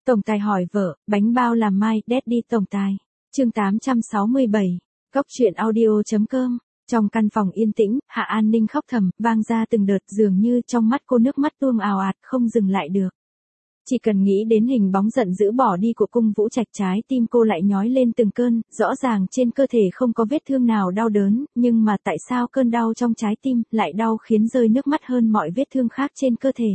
Tổng tài hỏi vợ, bánh bao làm mai, Daddy tổng tài. Chương 867. Góc truyện audio.com. Trong căn phòng yên tĩnh, Hạ An Ninh khóc thầm, vang ra từng đợt, dường như trong mắt cô nước mắt tuôn ào ạt, không dừng lại được. Chỉ cần nghĩ đến hình bóng giận dữ bỏ đi của Cung Vũ Trạch, trái tim cô lại nhói lên từng cơn, rõ ràng trên cơ thể không có vết thương nào đau đớn, nhưng mà tại sao cơn đau trong trái tim lại đau khiến rơi nước mắt hơn mọi vết thương khác trên cơ thể.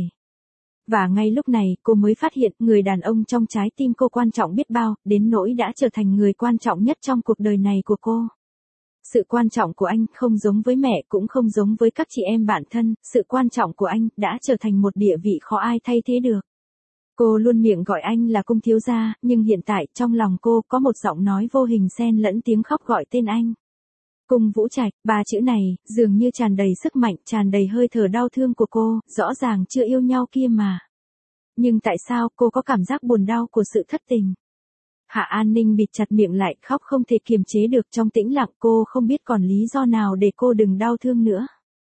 Và ngay lúc này, cô mới phát hiện người đàn ông trong trái tim cô quan trọng biết bao, đến nỗi đã trở thành người quan trọng nhất trong cuộc đời này của cô. Sự quan trọng của anh không giống với mẹ, cũng không giống với các chị em bạn thân, sự quan trọng của anh đã trở thành một địa vị khó ai thay thế được. Cô luôn miệng gọi anh là Cung thiếu gia, nhưng hiện tại trong lòng cô có một giọng nói vô hình xen lẫn tiếng khóc gọi tên anh. Cung Vũ Trạch, ba chữ này, dường như tràn đầy sức mạnh, tràn đầy hơi thở đau thương của cô, rõ ràng chưa yêu nhau kia mà. Nhưng tại sao cô có cảm giác buồn đau của sự thất tình? Hạ An Ninh bịt chặt miệng lại, khóc không thể kiềm chế được, trong tĩnh lặng cô không biết còn lý do nào để cô đừng đau thương nữa.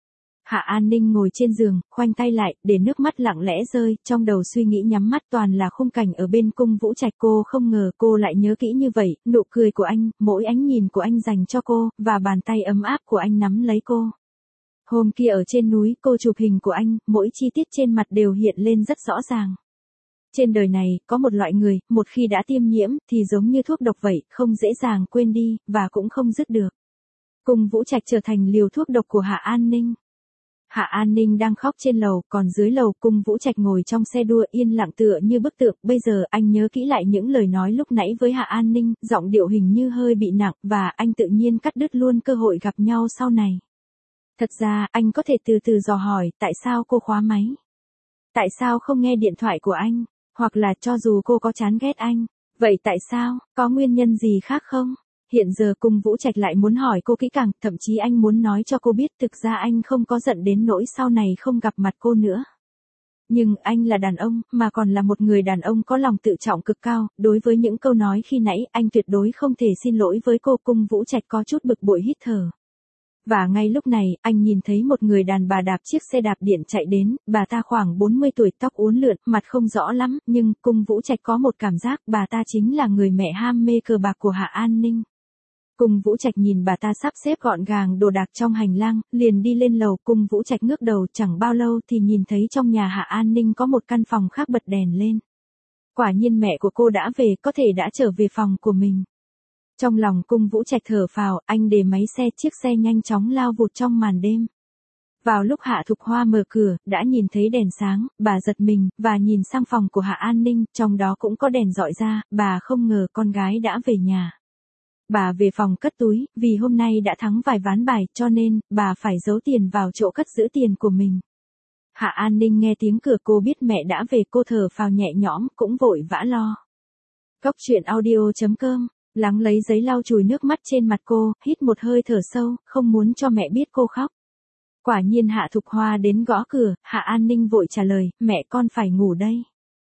Hạ An Ninh ngồi trên giường, khoanh tay lại, để nước mắt lặng lẽ rơi, trong đầu suy nghĩ nhắm mắt toàn là khung cảnh ở bên Cung Vũ Trạch. Cô không ngờ cô lại nhớ kỹ như vậy, nụ cười của anh, mỗi ánh nhìn của anh dành cho cô, và bàn tay ấm áp của anh nắm lấy cô. Hôm kia ở trên núi, cô chụp hình của anh, mỗi chi tiết trên mặt đều hiện lên rất rõ ràng. Trên đời này, có một loại người, một khi đã tiêm nhiễm, thì giống như thuốc độc vậy, không dễ dàng quên đi, và cũng không dứt được. Cung Vũ Trạch trở thành liều thuốc độc của Hạ An Ninh. Hạ An Ninh đang khóc trên lầu, còn dưới lầu Cung Vũ Trạch ngồi trong xe đua yên lặng tựa như bức tượng. Bây giờ anh nhớ kỹ lại những lời nói lúc nãy với Hạ An Ninh, giọng điệu hình như hơi bị nặng, và anh tự nhiên cắt đứt luôn cơ hội gặp nhau sau này. Thật ra, anh có thể từ từ dò hỏi, tại sao cô khóa máy? Tại sao không nghe điện thoại của anh? Hoặc là cho dù cô có chán ghét anh, vậy tại sao, có nguyên nhân gì khác không? Hiện giờ Cung Vũ Trạch lại muốn hỏi cô kỹ càng, thậm chí anh muốn nói cho cô biết thực ra anh không có giận đến nỗi sau này không gặp mặt cô nữa. Nhưng anh là đàn ông, mà còn là một người đàn ông có lòng tự trọng cực cao, đối với những câu nói khi nãy, anh tuyệt đối không thể xin lỗi với cô. Cung Vũ Trạch có chút bực bội hít thở. Và ngay lúc này, anh nhìn thấy một người đàn bà đạp chiếc xe đạp điện chạy đến, bà ta khoảng 40 tuổi, tóc uốn lượn, mặt không rõ lắm, nhưng Cung Vũ Trạch có một cảm giác bà ta chính là người mẹ ham mê cờ bạc của Hạ An Ninh. Cung Vũ Trạch nhìn bà ta sắp xếp gọn gàng đồ đạc trong hành lang, liền đi lên lầu. Cung Vũ Trạch ngước đầu, chẳng bao lâu thì nhìn thấy trong nhà Hạ An Ninh có một căn phòng khác bật đèn lên. Quả nhiên mẹ của cô đã về, có thể đã trở về phòng của mình. Trong lòng Cung Vũ Trạch thở phào, anh để máy xe, chiếc xe nhanh chóng lao vụt trong màn đêm. Vào lúc Hạ Thục Hoa mở cửa, đã nhìn thấy đèn sáng, bà giật mình, và nhìn sang phòng của Hạ An Ninh, trong đó cũng có đèn rọi ra, bà không ngờ con gái đã về nhà. Bà về phòng cất túi, vì hôm nay đã thắng vài ván bài, cho nên, bà phải giấu tiền vào chỗ cất giữ tiền của mình. Hạ An Ninh nghe tiếng cửa, cô biết mẹ đã về, cô thở phào nhẹ nhõm, cũng vội vã lo. Góc truyện audio.com. Lắng lấy giấy lau chùi nước mắt trên mặt cô, hít một hơi thở sâu, không muốn cho mẹ biết cô khóc. Quả nhiên Hạ Thục Hoa đến gõ cửa, Hạ An Ninh vội trả lời, mẹ con phải ngủ đây.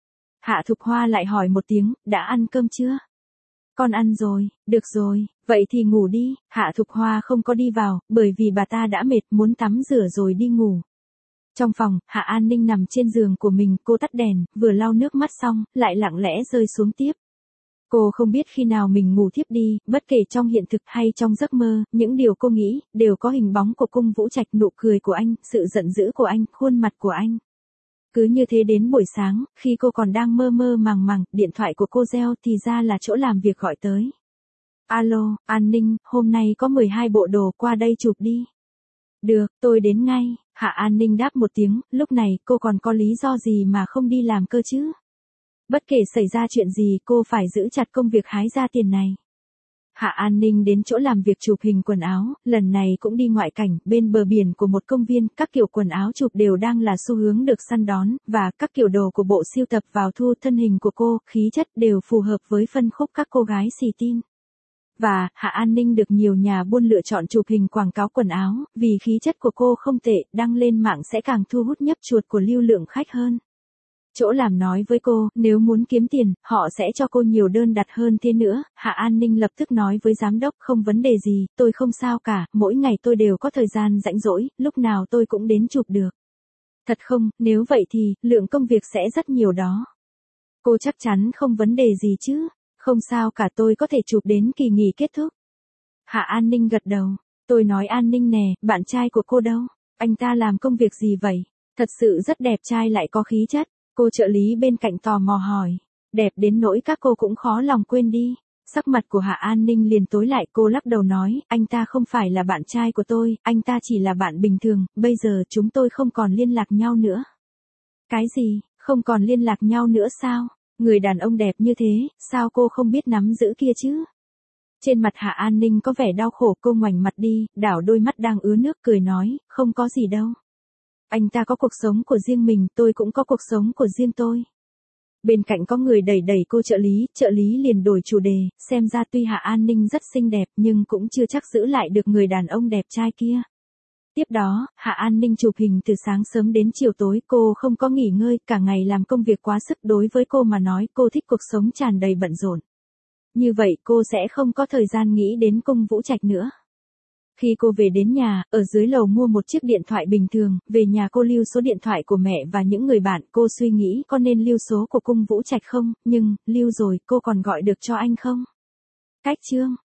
Hạ Thục Hoa lại hỏi một tiếng, đã ăn cơm chưa? Con ăn rồi, được rồi, vậy thì ngủ đi. Hạ Thục Hoa không có đi vào, bởi vì bà ta đã mệt, muốn tắm rửa rồi đi ngủ. Trong phòng, Hạ An Ninh nằm trên giường của mình, cô tắt đèn, vừa lau nước mắt xong, lại lặng lẽ rơi xuống tiếp. Cô không biết khi nào mình ngủ thiếp đi, bất kể trong hiện thực hay trong giấc mơ, những điều cô nghĩ, đều có hình bóng của Cung Vũ Trạch, nụ cười của anh, sự giận dữ của anh, khuôn mặt của anh. Cứ như thế đến buổi sáng, khi cô còn đang mơ mơ màng màng, điện thoại của cô reo, thì ra là chỗ làm việc gọi tới. Alo, An Ninh, hôm nay có 12 bộ đồ, qua đây chụp đi. Được, tôi đến ngay. Hạ An Ninh đáp một tiếng, lúc này cô còn có lý do gì mà không đi làm cơ chứ? Bất kể xảy ra chuyện gì, cô phải giữ chặt công việc hái ra tiền này. Hạ An Ninh đến chỗ làm việc chụp hình quần áo, lần này cũng đi ngoại cảnh, bên bờ biển của một công viên, các kiểu quần áo chụp đều đang là xu hướng được săn đón, và các kiểu đồ của bộ sưu tập vào thu. Thân hình của cô, khí chất đều phù hợp với phân khúc các cô gái xì tin. Và, Hạ An Ninh được nhiều nhà buôn lựa chọn chụp hình quảng cáo quần áo, vì khí chất của cô không tệ, đăng lên mạng sẽ càng thu hút nhấp chuột của lưu lượng khách hơn. Chỗ làm nói với cô, nếu muốn kiếm tiền, họ sẽ cho cô nhiều đơn đặt hơn thế nữa. Hạ An Ninh lập tức nói với giám đốc, không vấn đề gì, tôi không sao cả, mỗi ngày tôi đều có thời gian rảnh rỗi, lúc nào tôi cũng đến chụp được. Thật không, nếu vậy thì, lượng công việc sẽ rất nhiều đó. Cô chắc chắn không vấn đề gì chứ? Không sao cả, tôi có thể chụp đến kỳ nghỉ kết thúc. Hạ An Ninh gật đầu. Tôi nói An Ninh nè, bạn trai của cô đâu? Anh ta làm công việc gì vậy? Thật sự rất đẹp trai lại có khí chất. Cô trợ lý bên cạnh tò mò hỏi. Đẹp đến nỗi các cô cũng khó lòng quên đi. Sắc mặt của Hạ An Ninh liền tối lại, cô lắc đầu nói, anh ta không phải là bạn trai của tôi, anh ta chỉ là bạn bình thường, bây giờ chúng tôi không còn liên lạc nhau nữa. Cái gì, không còn liên lạc nhau nữa sao? Người đàn ông đẹp như thế, sao cô không biết nắm giữ kia chứ? Trên mặt Hạ An Ninh có vẻ đau khổ, cô ngoảnh mặt đi, đảo đôi mắt đang ứa nước cười nói, không có gì đâu. Anh ta có cuộc sống của riêng mình, tôi cũng có cuộc sống của riêng tôi. Bên cạnh có người đẩy đẩy cô trợ lý liền đổi chủ đề, xem ra tuy Hạ An Ninh rất xinh đẹp nhưng cũng chưa chắc giữ lại được người đàn ông đẹp trai kia. Tiếp đó, Hạ An Ninh chụp hình từ sáng sớm đến chiều tối, cô không có nghỉ ngơi, cả ngày làm công việc quá sức, đối với cô mà nói cô thích cuộc sống tràn đầy bận rộn. Như vậy cô sẽ không có thời gian nghĩ đến Cung Vũ Trạch nữa. Khi cô về đến nhà, ở dưới lầu mua một chiếc điện thoại bình thường, về nhà cô lưu số điện thoại của mẹ và những người bạn, cô suy nghĩ có nên lưu số của Cung Vũ Trạch không, nhưng, lưu rồi, cô còn gọi được cho anh không? Cách chương